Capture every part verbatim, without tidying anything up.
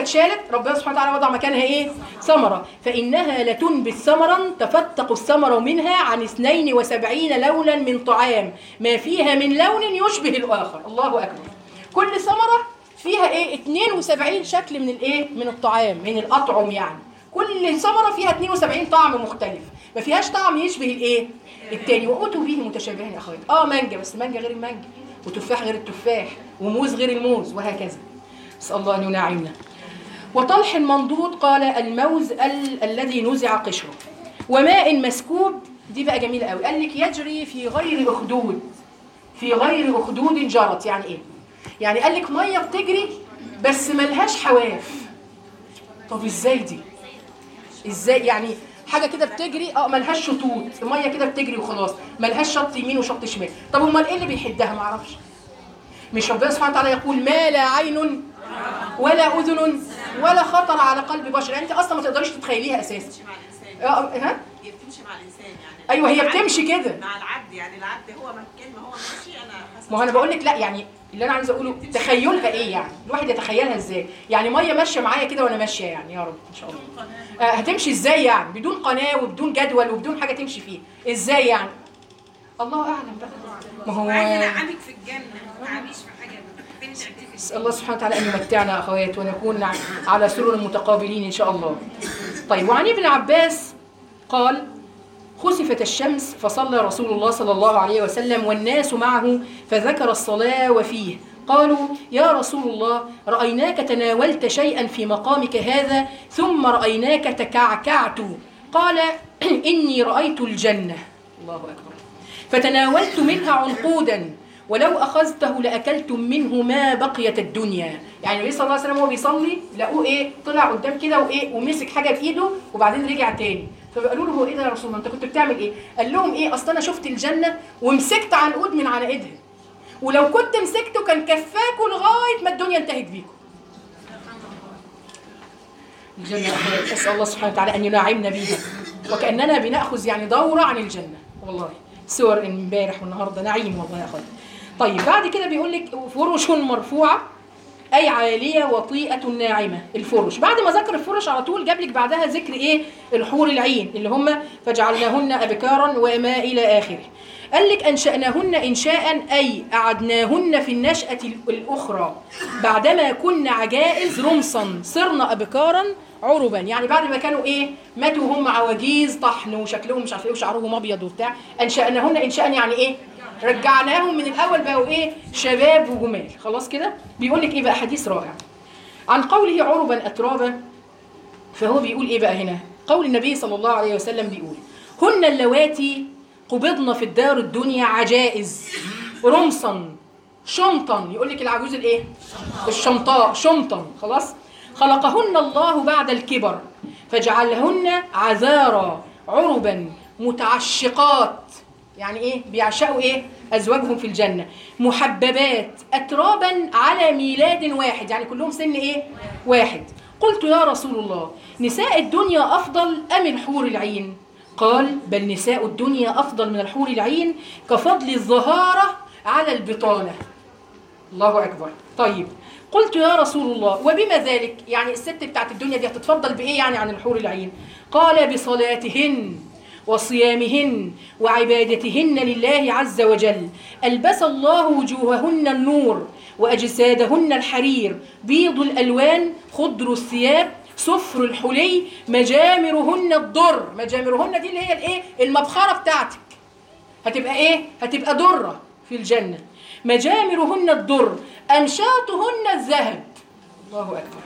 اتشالت ربنا سبحانه وتعالى وضع مكانها ايه؟ ثمره، فانها لتنبت ثمرا تفتق الثمر منها عن اثنين وسبعين لونا من طعام ما فيها من لون يشبه الاخر. الله اكبر. كل ثمره فيها ايه؟ اثنين وسبعين شكل من الايه؟ من الطعام، من الاطعم يعني. كل ثمره فيها اثنين وسبعين طعم مختلف، ما فيهاش طعم يشبه الايه؟ التاني. وأوتوا به متشابهين يا اخواتي. اه مانجا، بس مانجا غير المانجا، وتفاح غير التفاح، وموز غير الموز، وهكذا. نسأل الله أن ينعمنا. وطلح منضود قال الموز ال الذي نزع قشره. وماء مسكوب، دي بقى جميلة قوي، قال لك يجري في غير أخدود، في غير أخدود جرت. يعني إيه؟ يعني قال لك مية بتجري بس ملهاش حواف. طب إزاي دي؟ إزاي يعني حاجة كده بتجري اه ملهاش شطوط، المية كده بتجري وخلاص، ملهاش شط يمين وشط شمال. طب امال ايه اللي بيحدها؟ ما اعرفش. مش ربنا سبحانه وتعالى يقول ما لا عين ولا اذن ولا خطر على قلب بشر؟ يعني انت اصلا ما تقدريش تتخيليها اساسا. اه ها؟ هي بتمشي مع الانسان يعني. ايوه هي بتمشي كده مع العبد، يعني العبد هو مكان ما هو ماشي. انا ما هو انا بقول لك لا، يعني اللي انا عايزه اقوله تخيلها ايه يعني؟ الواحد يتخيلها ازاي؟ يعني ميه ماشيه معايا كده وانا ماشيه، يعني يا رب ان شاء الله. آه هتمشي ازاي يعني؟ بدون قناه وبدون جدول وبدون حاجه تمشي فيه، ازاي يعني؟ الله اعلم بقى. ما هو عايزه انعمك في الجنه، ما تعميش في حاجه فين تعتكف. اسال الله سبحانه وتعالى ان يمتعنا اخوات ونكون على سرر متقابلين ان شاء الله. طيب وعن ابن عباس قال خسفت الشمس فصلى رسول الله صلى الله عليه وسلم والناس معه فذكر الصلاة وفيه. قالوا يا رسول الله رأيناك تناولت شيئا في مقامك هذا ثم رأيناك تكعكعت. قال إني رأيت الجنة. الله أكبر. فتناولت منها عنقودا ولو أخذته لأكلتم منه ما بقيت الدنيا. يعني النبي صلى الله عليه وسلم وهو بيصلي لقوه إيه؟ طلع قدام كده وإيه؟ ومسك حاجة بإيده وبعدين رجع تاني. فقالوا له هو ايه ده يا رسول الله؟ انت كنت بتعمل ايه؟ قال لهم ايه؟ اصل انا شفت الجنه ومسكت عنقود من على ايدها، ولو كنت مسكته كان كفاكوا لغايه ما الدنيا انتهت بيكم. الجنه اخوات اسال الله سبحانه وتعالى ان ينعمنا بيها، وكاننا بناخذ يعني دوره عن الجنه. والله صور امبارح والنهارده نعيم والله يا اخوات. طيب بعد كده بيقول لك فرش مرفوعه أي عالية وطيئة ناعمة. الفرش بعد ما ذكر الفرش على طول جاب لك بعدها ذكر إيه؟ الحور العين اللي هم فجعلناهن أبكارا وما إلى آخره. قال لك أنشأناهن إنشاء أي أعدناهن في النشأة الأخرى بعدما كنا عجائز رمصا صرنا أبكارا عربا. يعني بعد ما كانوا إيه؟ ماتوا هم عواجيز طحن وشكلهم مش عارف إيه وشعرهم أبيض وبتاع. أنشأناهن إنشاء يعني إيه؟ رجعناهم من الأول بقوا إيه؟ شباب وجمال. خلاص كده؟ بيقول لك إيه بقى؟ حديث رائع عن قوله عربا أترابا. فهو بيقول إيه بقى هنا؟ قول النبي صلى الله عليه وسلم بيقول هن اللواتي قبضن في الدار الدنيا عجائز رمصا شمطا. يقول لك العجوز الإيه؟ الشمطاء شمطا. خلاص؟ خلقهن الله بعد الكبر فجعلهن عذارا عربا متعشقات. يعني ايه؟ بيعشقوا ايه؟ ازواجهم في الجنه. محببات اترابا على ميلاد واحد، يعني كلهم سن ايه؟ واحد. قلت يا رسول الله نساء الدنيا افضل ام الحور العين؟ قال بل نساء الدنيا افضل من الحور العين كفضل الظهاره على البطانه. الله اكبر. طيب قلت يا رسول الله وبما ذلك؟ يعني الست بتاعت الدنيا دي هتتفضل بايه يعني عن الحور العين؟ قال بصلاتهن وصيامهن وعبادتهن لله عز وجل. ألبس الله وجوههن النور وأجسادهن الحرير بيض الألوان خضر الثياب صفر الحلي مجامرهن الضر. مجامرهن دي اللي هي الايه؟ المبخرة بتاعتك هتبقى ايه؟ هتبقى درة في الجنة. مجامرهن الضر أمشاطهن الذهب. الله أكبر.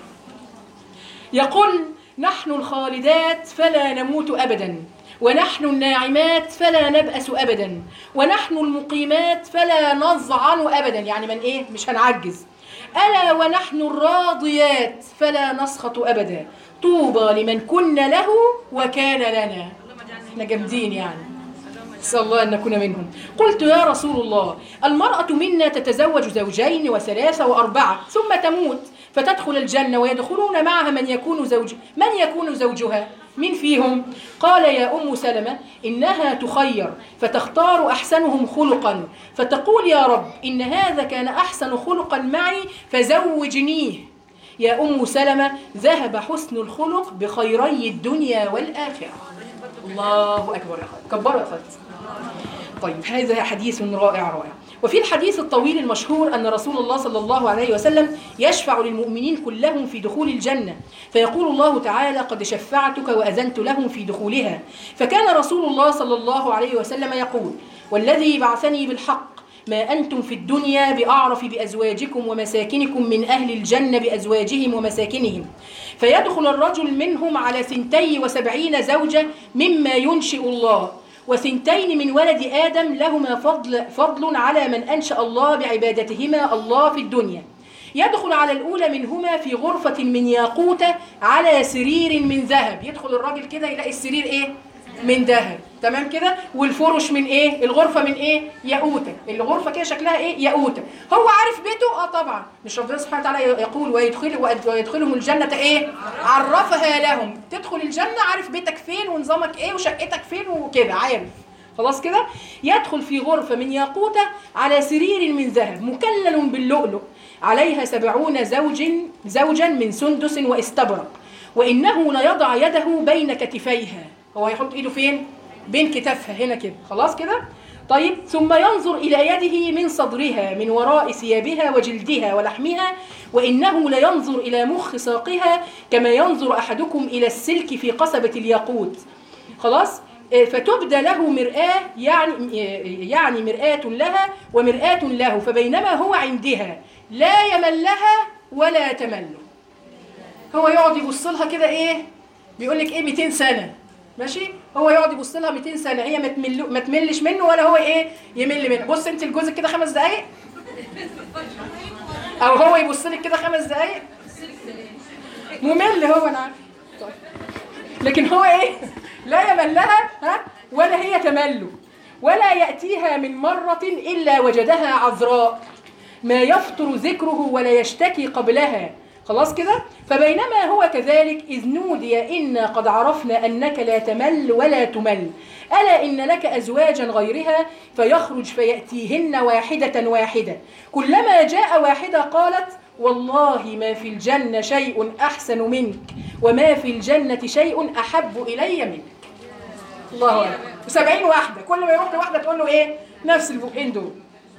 يقول نحن الخالدات فلا نموت أبدا ونحن الناعمات فلا نبأس أبدا ونحن المقيمات فلا نظعن أبدا. يعني من إيه؟ مش هنعجز. ألا ونحن الراضيات فلا نسخط أبدا. طوبى لمن كنا له وكان لنا. احنا جامدين يعني. نسأل الله أن نكون منهم. قلت يا رسول الله المرأة منا تتزوج زوجين وثلاثة وأربعة ثم تموت فتدخل الجنة ويدخلون معها من يكون زوج من يكون زوجها؟ من فيهم؟ قال يا أم سلمة إنها تخير فتختار أحسنهم خلقا فتقول يا رب إن هذا كان أحسن خلقا معي فزوجنيه. يا أم سلمة ذهب حسن الخلق بخيري الدنيا والآخرة. الله أكبر يا أخوات، كبروا يا أخوات. طيب هذا حديث رائع رائع. وفي الحديث الطويل المشهور أن رسول الله صلى الله عليه وسلم يشفع للمؤمنين كلهم في دخول الجنة، فيقول الله تعالى قد شفعتك وأذنت لهم في دخولها. فكان رسول الله صلى الله عليه وسلم يقول والذي بعثني بالحق ما أنتم في الدنيا بأعرف بأزواجكم ومساكنكم من أهل الجنة بأزواجهم ومساكنهم، فيدخل الرجل منهم على ثنتي وسبعين زوجة مما ينشئ الله، وثنتين من ولد آدم لهما فضل, فضل على من أنشأ الله بعبادتهما الله في الدنيا. يدخل على الأولى منهما في غرفة من ياقوتة على سرير من ذهب. يدخل الراجل كده يلاقي السرير إيه؟ من ذهب، تمام كده، والفرش من ايه؟ الغرفه من ايه؟ ياقوته. الغرفه كده شكلها ايه؟ ياقوته. هو عارف بيته؟ اه طبعا، مش ربنا سبحانه وتعالى يقول ويدخل ويدخلهم الجنه ايه؟ عرفها لهم. تدخل الجنه عارف بيتك فين ونظامك ايه وشقتك فين وكده عارف، خلاص كده. يدخل في غرفه من ياقوته على سرير من ذهب مكلل باللؤلؤ عليها سبعون زوج زوجا من سندس واستبرق، وانه ليضع يده بين كتفيها. هو يحط ايده فين؟ بين كتافها هنا كده، خلاص كده. طيب ثم ينظر الى يده من صدرها من وراء ثيابها وجلدها ولحمها، وانه لينظر الى مخ ساقها كما ينظر احدكم الى السلك في قصبة الياقوت، خلاص. فتبدى له مرآة، يعني يعني مرآة لها ومرآة له، فبينما هو عندها لا يمل لها ولا تمل. هو يقعد يبص لها كده ايه؟ بيقول لك ايه؟ مئتين سنة، ماشي. هو يقعد يبص لها مئتين سنه، هي ما تمل ما تملش منه ولا هو ايه يمل منه. بص انت لجوزك كده خمس دقائق، او هو يبص لك كده خمس دقائق، ممل هو، انا عارف. طيب. لكن هو ايه؟ لا يمل لها ها ولا هي تمله، ولا ياتيها من مره الا وجدها عذراء ما يفطر ذكره ولا يشتكي قبلها، خلاص كده. فبينما هو كذلك إذ نودي إنا قد عرفنا أنك لا تمل ولا تمل، ألا إن لك أزواجا غيرها، فيخرج فيأتيهن واحدة واحدة، كلما جاء واحدة قالت والله ما في الجنة شيء أحسن منك وما في الجنة شيء أحب إلي منك. الله أكبر. وسبعين واحدة، كل ما يروح لواحدة تقول له إيه؟ نفس البقين دول.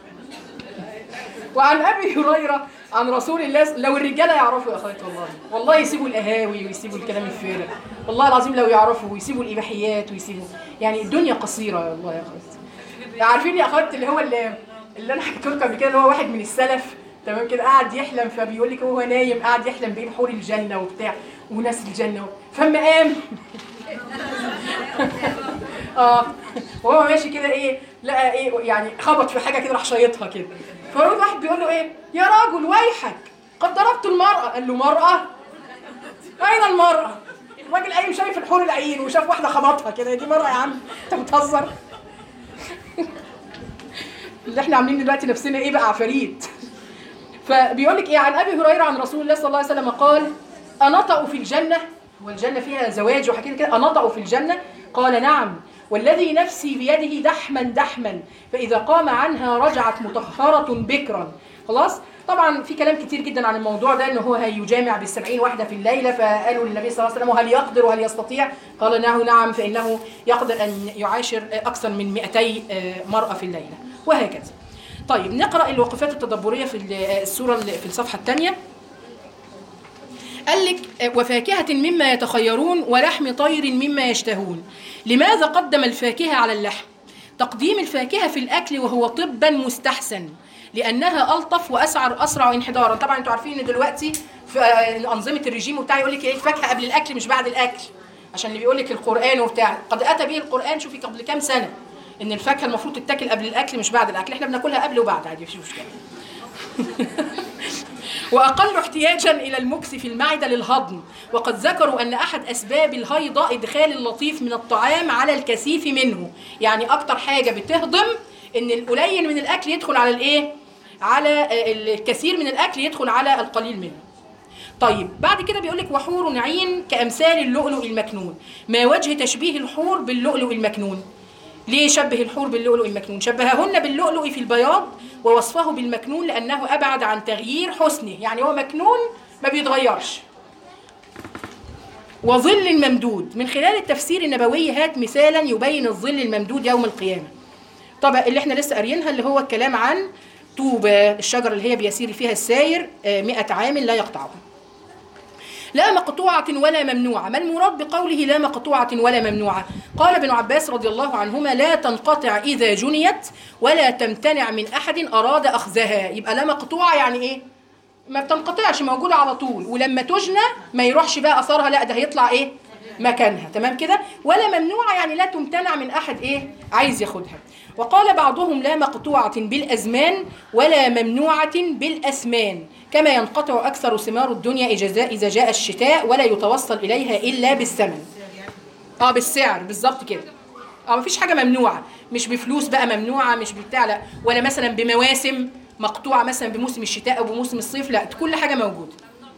وعن أبي هريرة عن رسول الله، لو الرجاله يعرفوا يا اخواتي والله والله يسيبوا القهاوي ويسيبوا الكلام الفارغ، والله العظيم لو يعرفوا ويسيبوا الاباحيات ويسيبوا، يعني الدنيا قصيره والله يا اخواتي. عارفين يا اخواتي اللي هو اللي, اللي انا حكيت لكم قبل كده، اللي هو واحد من السلف، تمام كده، قاعد يحلم، فبيقول لك هو نايم قاعد يحلم بايه؟ بحور الجنه وبتاع وناس الجنه، فما قام اه وهو ماشي كده ايه، لقى ايه يعني خبط في حاجه كده راح شايطها كده، فالراجل واحد بيقول له ايه؟ يا راجل ويحك قد ضربت المرأة. قال له مرأة؟ أين المرأة؟ الراجل قايم شايف الحور العين وشاف واحدة خبطها كده، دي مرأة يا عم؟ أنت بتهزر؟ اللي احنا عاملين دلوقتي نفسنا ايه بقى؟ عفاريت. فبيقول لك ايه عن أبي هريرة عن رسول الله صلى الله عليه وسلم قال أنطأ في الجنة، والجنة فيها زواج وحكي كده، أنطأ في الجنة؟ قال نعم والذي نفسي بيده دحما دحما، فإذا قام عنها رجعت مطهرة بكرا. خلاص. طبعا في كلام كتير جدا عن الموضوع ده، انه هو هيجامع بالسبعين واحدة في الليلة، فقالوا للنبي صلى الله عليه وسلم هل يقدر وهل يستطيع؟ قال نعم نعم، فإنه يقدر أن يعاشر أكثر من مئتي مرأة في الليلة، وهكذا. طيب نقرأ الوقفات التدبرية في السورة في الصفحة الثانية. قال لك وفاكهة مما يتخيرون ولحم طير مما يشتهون. لماذا قدم الفاكهة على اللحم؟ تقديم الفاكهة في الأكل وهو طبا مستحسن، لأنها ألطف وأسعر أسرع انحدارا. طبعا أنتوا عارفين إن دلوقتي في أنظمة الرجيم وبتاع يقول لك إيه؟ الفاكهة قبل الأكل مش بعد الأكل، عشان اللي بيقول لك القرآن وبتاع قد أتى به القرآن. شوفي قبل كام سنة إن الفاكهة المفروض تتاكل قبل الأكل مش بعد الأكل، إحنا بناكلها قبل وبعد عادي مفيش مشكلة. وأقل احتياجا إلى المكس في المعدة للهضم، وقد ذكروا أن أحد أسباب الهيضة إدخال اللطيف من الطعام على الكثيف منه، يعني أكتر حاجة بتهضم إن القليل من الأكل يدخل على الإيه؟ على الكثير من الأكل يدخل على القليل منه. طيب بعد كده بيقول لك وحور عين كأمثال اللؤلؤ المكنون. ما وجه تشبيه الحور باللؤلؤ المكنون؟ ليه شبه الحور باللؤلؤ المكنون؟ شبههن باللؤلؤ في البياض ووصفه بالمكنون لأنه أبعد عن تغيير حسنه، يعني هو مكنون ما بيتغيرش. وظل ممدود، من خلال التفسير النبوي هات مثالا يبين الظل الممدود يوم القيامة. طبعا اللي احنا لسه قاريينها اللي هو الكلام عن طوبى، الشجرة اللي هي بيسير فيها الساير مئة عام لا يقطعها. لا مقطوعة ولا ممنوعة، ما المراد بقوله لا مقطوعة ولا ممنوعة؟ قال ابن عباس رضي الله عنهما لا تنقطع إذا جنيت ولا تمتنع من أحد أراد أخذها. يبقى لا مقطوعة يعني إيه؟ ما بتنقطعش، موجودة على طول، ولما تجنى ما يروحش بقى أثرها، لا ده هيطلع إيه؟ مكانها. تمام كده؟ ولا ممنوعة يعني لا تمتنع من أحد إيه؟ عايز ياخدها. وقال بعضهم لا مقطوعة بالأزمان ولا ممنوعة بالأسمان، كما ينقطع أكثر ثمار الدنيا إذا جاء الشتاء ولا يتوصل إليها إلا بالثمن. آه بالسعر بالظبط كده. آه مفيش حاجة ممنوعة، مش بفلوس بقى ممنوعة، مش بتاع لا، ولا مثلا بمواسم مقطوعة مثلا بموسم الشتاء أو بموسم الصيف، لا كل حاجة موجودة.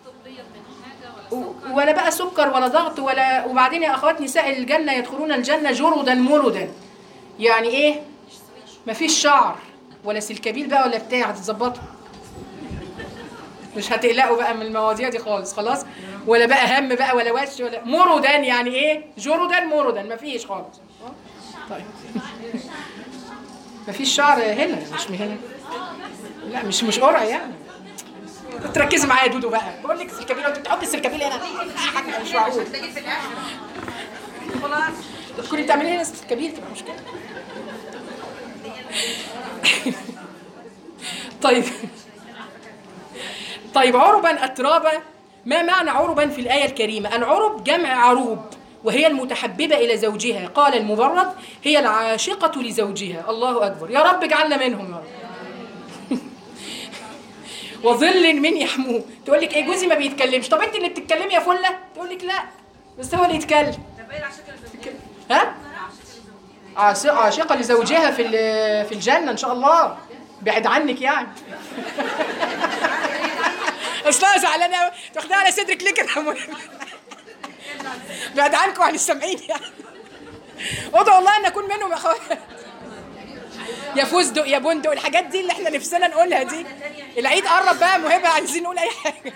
ولا بقى سكر ولا ضغط ولا. وبعدين يا أخوات نساء الجنة يدخلون الجنة جردا مردا، يعني إيه؟ مفيش شعر ولا سلكبيل بقى ولا بتاع، هتتظبطوا مش هتقلقوا بقى من المواضيع دي خالص، خلاص. ولا بقى هم بقى ولا وش ولا مردا، يعني ايه جردا مردا، مفيش خالص. طيب مفيش شعر هنا، مش هنا، لا مش مش قرع يعني. تركزي معايا يا دودو بقى، بقول لك السلكبيل وانت بتحطي السلكبيل هنا مش معقول. خلاص تكوني بتعملي هنا السلكبيل تبقى مشكله. طيب طيب عربا أترابا، ما معنى عربا في الآية الكريمة؟ العرب جمع عروب وهي المتحببة إلى زوجها، قال المبرد هي العاشقة لزوجها. الله أكبر، يا رب اجعلنا منهم يا رب. وظل من يحموه، تقول لك ايه جوزي ما بيتكلمش، طب انت اللي بتتكلمي يا فله، تقول لك لا بس هو اللي يتكلم. ها عاشقة لزوجها في في الجنة إن شاء الله، بعد عنك يعني. اصلا زعلانه تاخدها على صدرك ليه كده؟ بعد عنكم عن السامعين يعني. ادعوا والله ان اكون منهم يا اخويا. يا فستق يا بندق، الحاجات دي اللي احنا نفسنا نقولها دي. العيد قرب بقى مهبه، عايزين نقول اي حاجه.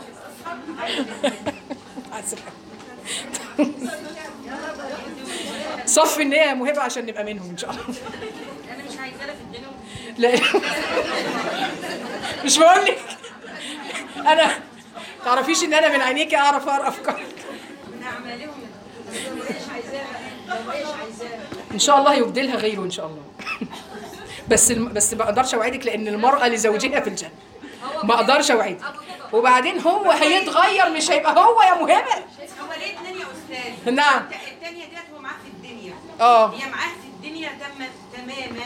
صف النية يا مهبه عشان نبقى منهم ان شاء الله. انا مش عايزاها في الدنيا. لا مش بقول لك انا تعرفيش ان انا من عينيكي اعرف اقرا افكارك. من اعمالهم مش عايزاها، مش عايزاها ان شاء الله يبدلها غيره ان شاء الله. بس الم... بس ما اقدرش اوعدك لان المراه لزوجها في الجنه، ما اقدرش اوعدك. وبعدين هو هيتغير، مش هيبقى هو يا مهبه. هو ليه اتنين يا استاذ؟ نعم الثانيه ديت هو معاه في الدنيا، اه هي معاه في الدنيا تم تماما.